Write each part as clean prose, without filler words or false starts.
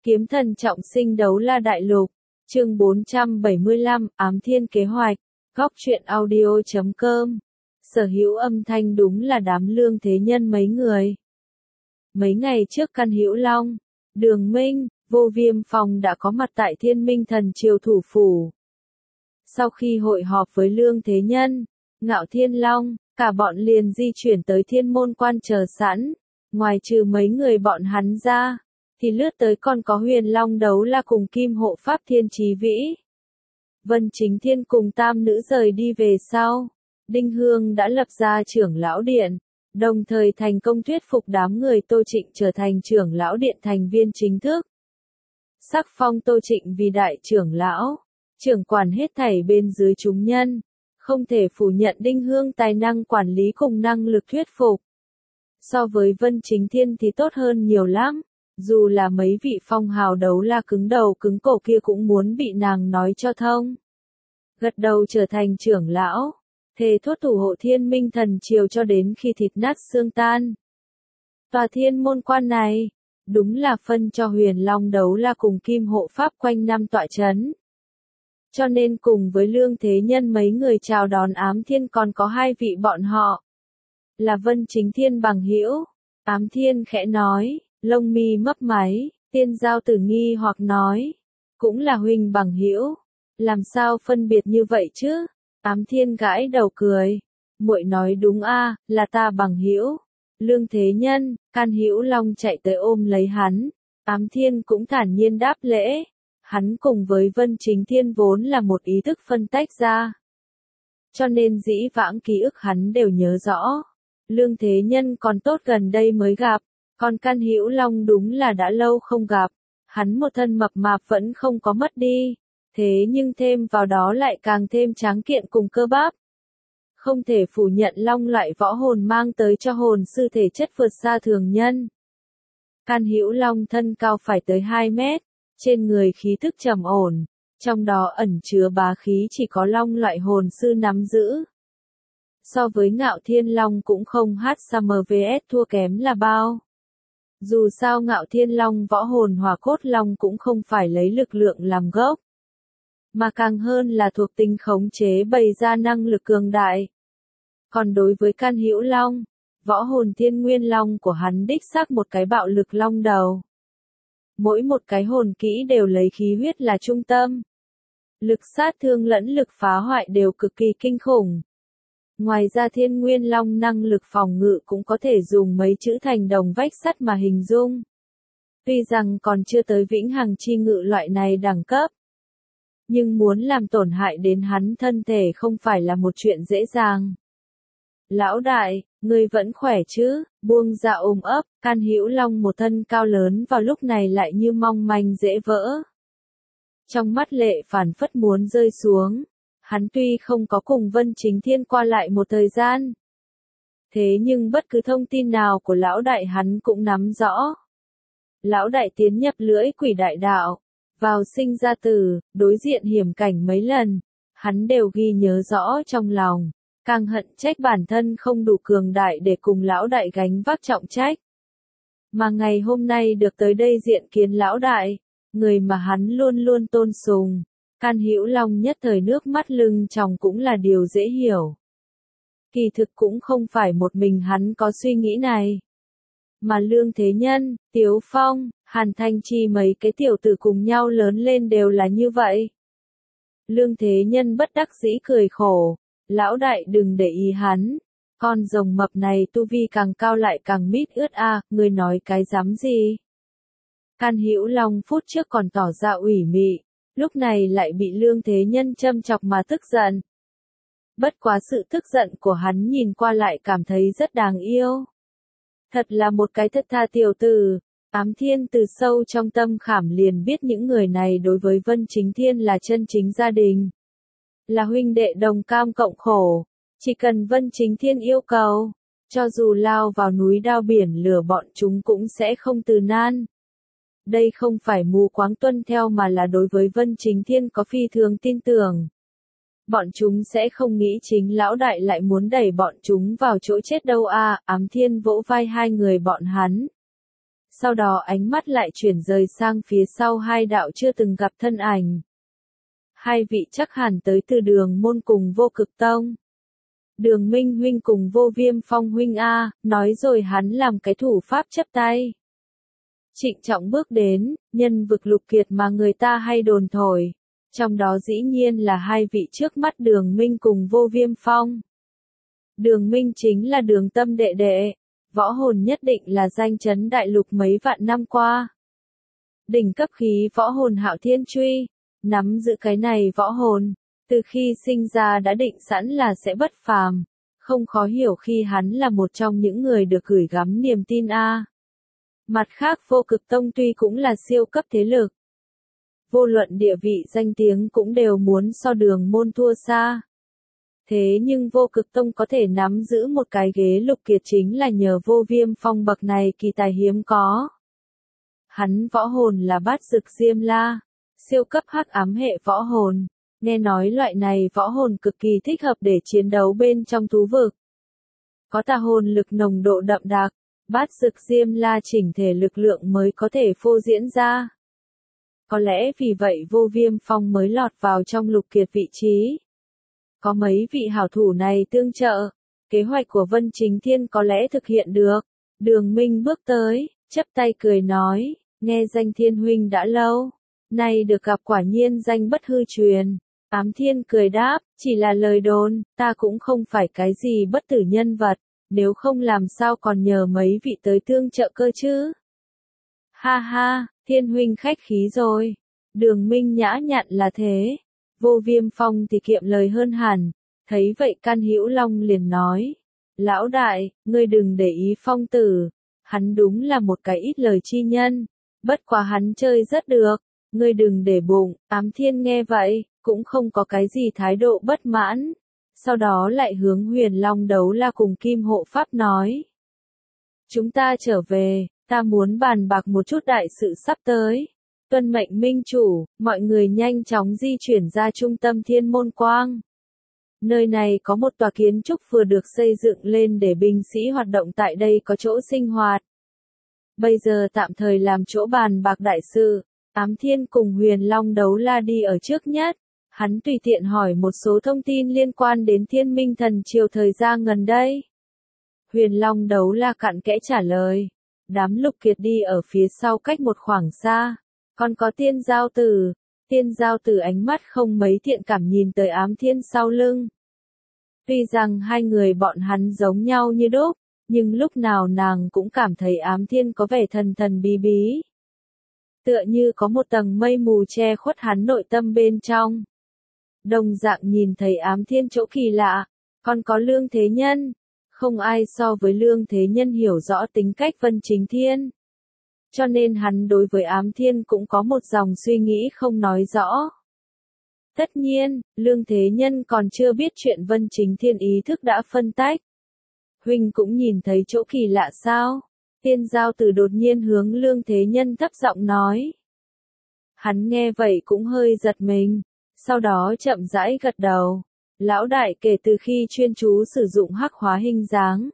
Kiếm thần trọng sinh đấu la đại lục, chương 475, ám thiên kế hoạch, góc truyện audio.com. Sở hữu âm thanh đúng là đám lương thế nhân mấy người. Mấy ngày trước căn hữu long, Đường Minh, Vô Viêm Phong đã có mặt tại Thiên Minh Thần Triều thủ phủ. Sau khi hội họp với lương thế nhân, Ngạo Thiên Long, cả bọn liền di chuyển tới Thiên Môn Quan chờ sẵn. Ngoài trừ mấy người bọn hắn ra, thì lướt tới còn có Huyền Long đấu la cùng Kim Hộ Pháp Thiên Chí Vĩ. Vân Chính Thiên cùng tam nữ rời đi về sau. Đinh Hương đã lập ra trưởng lão điện, đồng thời thành công thuyết phục đám người Tô Trịnh trở thành trưởng lão điện thành viên chính thức. Sắc phong Tô Trịnh vì đại trưởng lão, trưởng quản hết thảy bên dưới chúng nhân, không thể phủ nhận Đinh Hương tài năng quản lý cùng năng lực thuyết phục. So với Vân Chính Thiên thì tốt hơn nhiều lắm, dù là mấy vị phong hào đấu la cứng đầu cứng cổ kia cũng muốn bị nàng nói cho thông. Gật đầu trở thành trưởng lão, thề thốt thủ hộ Thiên Minh Thần Triều cho đến khi thịt nát xương tan. Tòa Thiên Môn Quan này, đúng là phân cho Huyền Long đấu la cùng Kim Hộ Pháp quanh năm tọa chấn. Cho nên cùng với lương thế nhân mấy người chào đón ám thiên còn có hai vị bọn họ. Là Vân Chính Thiên bằng hữu. Ám thiên khẽ nói, lông mi mấp máy, Tiên Giao Tử nghi hoặc nói. Cũng là huynh bằng hữu. Làm sao phân biệt như vậy chứ? Ám thiên gãi đầu cười. Muội nói đúng a, là ta bằng hữu. Lương thế nhân, Can Hữu Long chạy tới ôm lấy hắn. Ám thiên cũng thản nhiên đáp lễ. Hắn cùng với Vân Chính Thiên vốn là một ý thức phân tách ra. Cho nên dĩ vãng ký ức hắn đều nhớ rõ. Lương thế nhân còn tốt gần đây mới gặp, còn Can Hữu Long đúng là đã lâu không gặp. Hắn một thân mập mạp vẫn không có mất đi, thế nhưng thêm vào đó lại càng thêm tráng kiện cùng cơ bắp. Không thể phủ nhận long loại võ hồn mang tới cho hồn sư thể chất vượt xa thường nhân. Can Hữu Long thân cao phải tới 2 mét, trên người khí thức trầm ổn, trong đó ẩn chứa bá khí chỉ có long loại hồn sư nắm giữ. So với Ngạo Thiên Long cũng không hát Summer vs thua kém là bao. Dù sao Ngạo Thiên Long võ hồn hỏa cốt long cũng không phải lấy lực lượng làm gốc, mà càng hơn là thuộc tính khống chế bày ra năng lực cường đại. Còn đối với Can Hữu Long, võ hồn Thiên Nguyên Long của hắn đích xác một cái bạo lực long đầu. Mỗi một cái hồn kỹ đều lấy khí huyết là trung tâm. Lực sát thương lẫn lực phá hoại đều cực kỳ kinh khủng. Ngoài ra Thiên Nguyên Long năng lực phòng ngự cũng có thể dùng mấy chữ thành đồng vách sắt mà hình dung. Tuy rằng còn chưa tới vĩnh hằng chi ngự loại này đẳng cấp, nhưng muốn làm tổn hại đến hắn thân thể không phải là một chuyện dễ dàng. Lão đại, ngươi vẫn khỏe chứ? Buông ra ôm ấp, Can Hữu Long một thân cao lớn vào lúc này lại như mong manh dễ vỡ. Trong mắt lệ phản phất muốn rơi xuống. Hắn tuy không có cùng Vân Chính Thiên qua lại một thời gian, thế nhưng bất cứ thông tin nào của lão đại hắn cũng nắm rõ. Lão đại tiến nhập lưỡi quỷ đại đạo, vào sinh ra tử, đối diện hiểm cảnh mấy lần, hắn đều ghi nhớ rõ trong lòng, càng hận trách bản thân không đủ cường đại để cùng lão đại gánh vác trọng trách. Mà ngày hôm nay được tới đây diện kiến lão đại, người mà hắn luôn luôn tôn sùng. Can Hữu Long nhất thời nước mắt lưng tròng cũng là điều dễ hiểu. Kỳ thực cũng không phải một mình hắn có suy nghĩ này. Mà Lương Thế Nhân, Tiếu Phong, Hàn Thanh Chi mấy cái tiểu tử cùng nhau lớn lên đều là như vậy. Lương Thế Nhân bất đắc dĩ cười khổ. Lão đại đừng để ý hắn. Con rồng mập này tu vi càng cao lại càng mít ướt a, ngươi nói cái dám gì? Can Hữu Long phút trước còn tỏ ra ủy mị. Lúc này lại bị Lương Thế Nhân châm chọc mà tức giận. Bất quá sự tức giận của hắn nhìn qua lại cảm thấy rất đáng yêu. Thật là một cái thật tha tiểu tử. Ám thiên từ sâu trong tâm khảm liền biết những người này đối với Vân Chính Thiên là chân chính gia đình. Là huynh đệ đồng cam cộng khổ. Chỉ cần Vân Chính Thiên yêu cầu, cho dù lao vào núi đao biển lửa bọn chúng cũng sẽ không từ nan. Đây không phải mù quáng tuân theo mà là đối với Vân Chính Thiên có phi thường tin tưởng. Bọn chúng sẽ không nghĩ chính lão đại lại muốn đẩy bọn chúng vào chỗ chết đâu a. Ám thiên vỗ vai hai người bọn hắn. Sau đó ánh mắt lại chuyển rời sang phía sau hai đạo chưa từng gặp thân ảnh. Hai vị chắc hẳn tới từ Đường môn cùng Vô Cực tông. Đường Minh huynh cùng Vô Viêm Phong huynh a, nói rồi hắn làm cái thủ pháp chấp tay. Trịnh trọng bước đến, nhân vực lục kiệt mà người ta hay đồn thổi. Trong đó dĩ nhiên là hai vị trước mắt Đường Minh cùng Vô Viêm Phong. Đường Minh chính là Đường Tâm đệ đệ, võ hồn nhất định là danh chấn đại lục mấy vạn năm qua. Đỉnh cấp khí võ hồn Hạo Thiên Truy, nắm giữ cái này võ hồn, từ khi sinh ra đã định sẵn là sẽ bất phàm, không khó hiểu khi hắn là một trong những người được gửi gắm niềm tin a. Mặt khác Vô Cực tông tuy cũng là siêu cấp thế lực, vô luận địa vị danh tiếng cũng đều muốn so Đường môn thua xa. Thế nhưng Vô Cực tông có thể nắm giữ một cái ghế lục kiệt chính là nhờ Vô Viêm Phong bậc này kỳ tài hiếm có. Hắn võ hồn là Bát Dực Diêm La, siêu cấp hắc ám hệ võ hồn, nghe nói loại này võ hồn cực kỳ thích hợp để chiến đấu bên trong thú vực. Có tà hồn lực nồng độ đậm đặc, Bát Dực Diêm La chỉnh thể lực lượng mới có thể phô diễn ra. Có lẽ vì vậy Vô Viêm Phong mới lọt vào trong lục kiệt vị trí. Có mấy vị hảo thủ này tương trợ, kế hoạch của Vân Chính Thiên có lẽ thực hiện được. Đường Minh bước tới, chắp tay cười nói, nghe danh Thiên huynh đã lâu, nay được gặp quả nhiên danh bất hư truyền. Ám Thiên cười đáp, chỉ là lời đồn, ta cũng không phải cái gì bất tử nhân vật, nếu không làm sao còn nhờ mấy vị tới tương trợ cơ chứ. Ha ha, Thiên huynh khách khí rồi. Đường Minh nhã nhặn là thế. Vô Viêm Phong thì kiệm lời hơn hẳn, thấy vậy Can Hữu Long liền nói, lão đại, ngươi đừng để ý Phong tử, hắn đúng là một cái ít lời chi nhân, bất quá hắn chơi rất được, ngươi đừng để bụng. Ám Thiên nghe vậy, cũng không có cái gì thái độ bất mãn, sau đó lại hướng Huyền Long Đấu La cùng Kim Hộ Pháp nói, chúng ta trở về, ta muốn bàn bạc một chút đại sự sắp tới. Tuân mệnh minh chủ, mọi người nhanh chóng di chuyển ra trung tâm Thiên Môn Quang. Nơi này có một tòa kiến trúc vừa được xây dựng lên để binh sĩ hoạt động tại đây có chỗ sinh hoạt. Bây giờ tạm thời làm chỗ bàn bạc đại sự, Ám Thiên cùng Huyền Long Đấu La đi ở trước nhất. Hắn tùy tiện hỏi một số thông tin liên quan đến Thiên Minh Thần Triều thời gian gần đây. Huyền Long Đấu La cặn kẽ trả lời. Đám lục kiệt đi ở phía sau cách một khoảng xa. Còn có Tiên Giao Tử ánh mắt không mấy thiện cảm nhìn tới Ám Thiên sau lưng. Tuy rằng hai người bọn hắn giống nhau như đúc, nhưng lúc nào nàng cũng cảm thấy Ám Thiên có vẻ thần thần bí bí. Tựa như có một tầng mây mù che khuất hắn nội tâm bên trong. Đồng dạng nhìn thấy Ám Thiên chỗ kỳ lạ, còn có Lương Thế Nhân. Không ai so với Lương Thế Nhân hiểu rõ tính cách Vân Chính Thiên. Cho nên hắn đối với Ám Thiên cũng có một dòng suy nghĩ không nói rõ. Tất nhiên, Lương Thế Nhân còn chưa biết chuyện Vân Chính Thiên ý thức đã phân tách. Huynh cũng nhìn thấy chỗ kỳ lạ sao? Tiên Giao Tử đột nhiên hướng Lương Thế Nhân thấp giọng nói. Hắn nghe vậy cũng hơi giật mình, sau đó chậm rãi gật đầu. Lão đại, kể từ khi chuyên chú sử dụng hắc hóa hình dáng,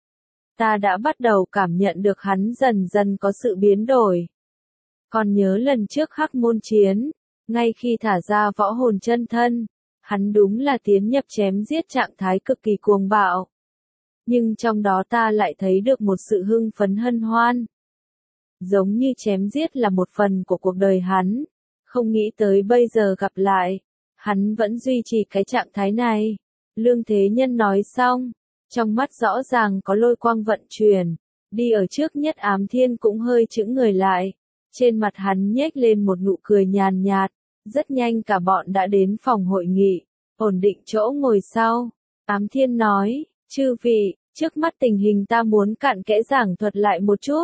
ta đã bắt đầu cảm nhận được hắn dần dần có sự biến đổi. Còn nhớ lần trước Hắc Môn chiến, ngay khi thả ra võ hồn chân thân, hắn đúng là tiến nhập chém giết trạng thái cực kỳ cuồng bạo. Nhưng trong đó ta lại thấy được một sự hưng phấn hân hoan. Giống như chém giết là một phần của cuộc đời hắn, không nghĩ tới bây giờ gặp lại, hắn vẫn duy trì cái trạng thái này. Lương Thế Nhân nói xong, trong mắt rõ ràng có lôi quang vận chuyển, đi ở trước nhất Ám Thiên cũng hơi chững người lại, trên mặt hắn nhếch lên một nụ cười nhàn nhạt, rất nhanh cả bọn đã đến phòng hội nghị, ổn định chỗ ngồi sau. Ám Thiên nói, chư vị, trước mắt tình hình ta muốn cặn kẽ giảng thuật lại một chút.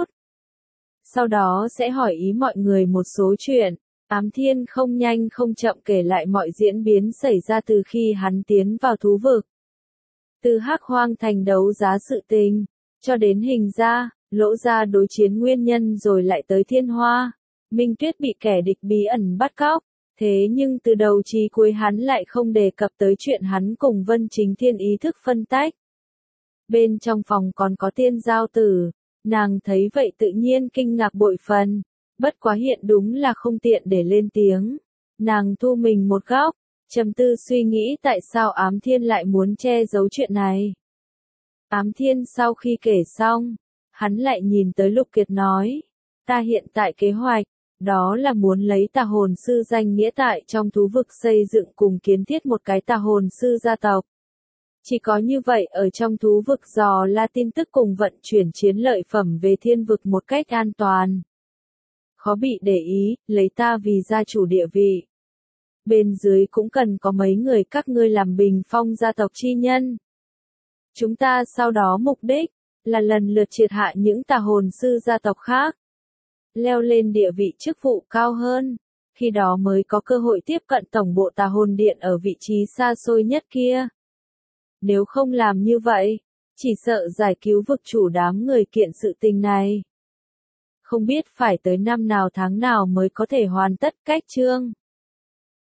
Sau đó sẽ hỏi ý mọi người một số chuyện. Ám Thiên không nhanh không chậm kể lại mọi diễn biến xảy ra từ khi hắn tiến vào thú vực. Từ Hắc Hoang Thành đấu giá sự tình, cho đến Hình Gia, Lỗ Gia đối chiến nguyên nhân rồi lại tới Thiên Hoa. Minh Tuyết bị kẻ địch bí ẩn bắt cóc, thế nhưng từ đầu chí cuối hắn lại không đề cập tới chuyện hắn cùng Vân Chính Thiên ý thức phân tách. Bên trong phòng còn có Tiên Giao Tử, Nàng thấy vậy tự nhiên kinh ngạc bội phần, bất quá hiện đúng là không tiện để lên tiếng. Nàng thu mình một góc, trầm tư suy nghĩ tại sao Ám Thiên lại muốn che giấu chuyện này. Ám Thiên sau khi kể xong, hắn lại nhìn tới Lục Kiệt nói, ta hiện tại kế hoạch, đó là muốn lấy tà hồn sư danh nghĩa tại trong thú vực xây dựng cùng kiến thiết một cái tà hồn sư gia tộc. Chỉ có như vậy ở trong thú vực dò la tin tức cùng vận chuyển chiến lợi phẩm về thiên vực một cách an toàn. Khó bị để ý, lấy ta vì gia chủ địa vị. Bên dưới cũng cần có mấy người các ngươi làm bình phong gia tộc chi nhân. Chúng ta sau đó mục đích là lần lượt triệt hạ những tà hồn sư gia tộc khác. Leo lên địa vị chức vụ cao hơn, khi đó mới có cơ hội tiếp cận tổng bộ tà hồn điện ở vị trí xa xôi nhất kia. Nếu không làm như vậy, chỉ sợ giải cứu vực chủ đám người kiện sự tình này. Không biết phải tới năm nào tháng nào mới có thể hoàn tất cách chương.